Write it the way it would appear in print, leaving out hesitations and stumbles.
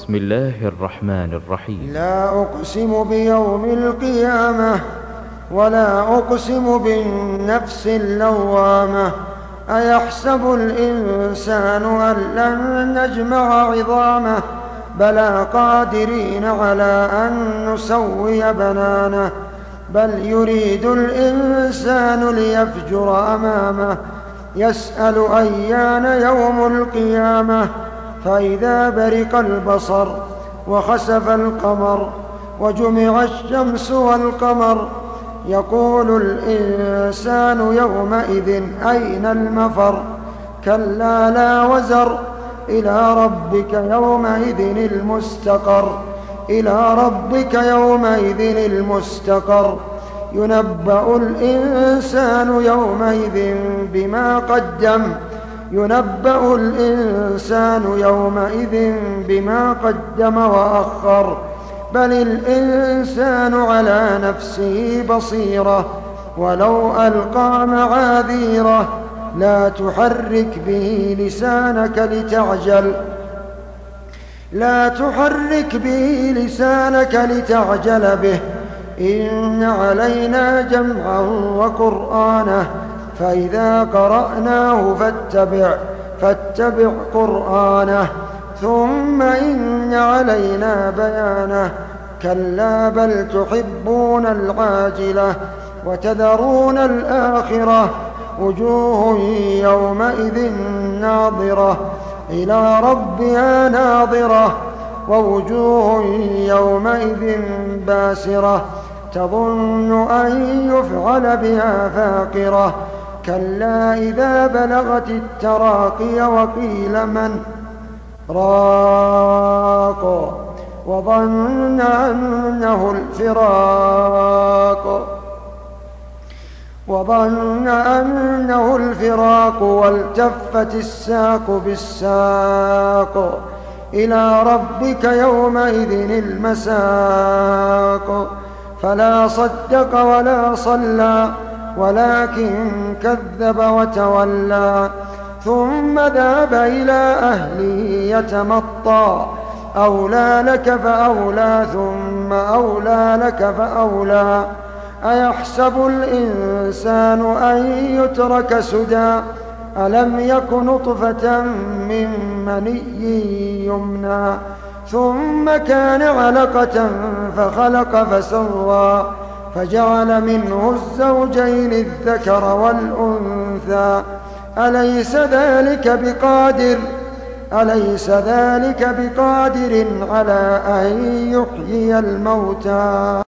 بسم الله الرحمن الرحيم. لا أقسم بيوم القيامة ولا أقسم بالنفس اللوامة. أيحسب الإنسان أن لن نجمع عظامه بلى قادرين على أن نسوي بنانه بل يريد الإنسان ليفجر أمامه يسأل أيان يوم القيامة فإذا برق البصر وخسف القمر وجمع الشمس والقمر يقول الإنسان يومئذ أين المفر كلا لا وزر إلى ربك يومئذ المستقر إلى ربك يومئذ المستقر ينبأ الإنسان يومئذ بما قدم ينبأ الإنسان يومئذ بما قدم وأخر بل الإنسان على نفسه بصيرة ولو ألقى معاذيره لا تحرك به لسانك لتعجل به إن علينا جمعه وقرآنه فإذا قرأناه فاتبع قرآنه ثم إن علينا بيانه كلا بل تحبون العاجلة وتذرون الآخرة وجوه يومئذ ناظرة إلى ربها ناظرة ووجوه يومئذ باسرة تظن أن يفعل بها فاقرة كلا إذا بلغت التراقي وقيل من راق وظن أنه الفراق والتفت الساق بالساق إلى ربك يومئذ المساق فلا صدق ولا صلى ولكن كذب وتولى ثم ذهب إلى أهله يتمطى أولى لك فأولى ثم أولى لك فأولى أيحسب الإنسان أن يترك سدى ألم يك نطفة من مني يمنى ثم كان علقة فخلق فسوى فجعل منه الزوجين الذكر والأنثى أليس ذلك بقادر على أن يحيي الموتى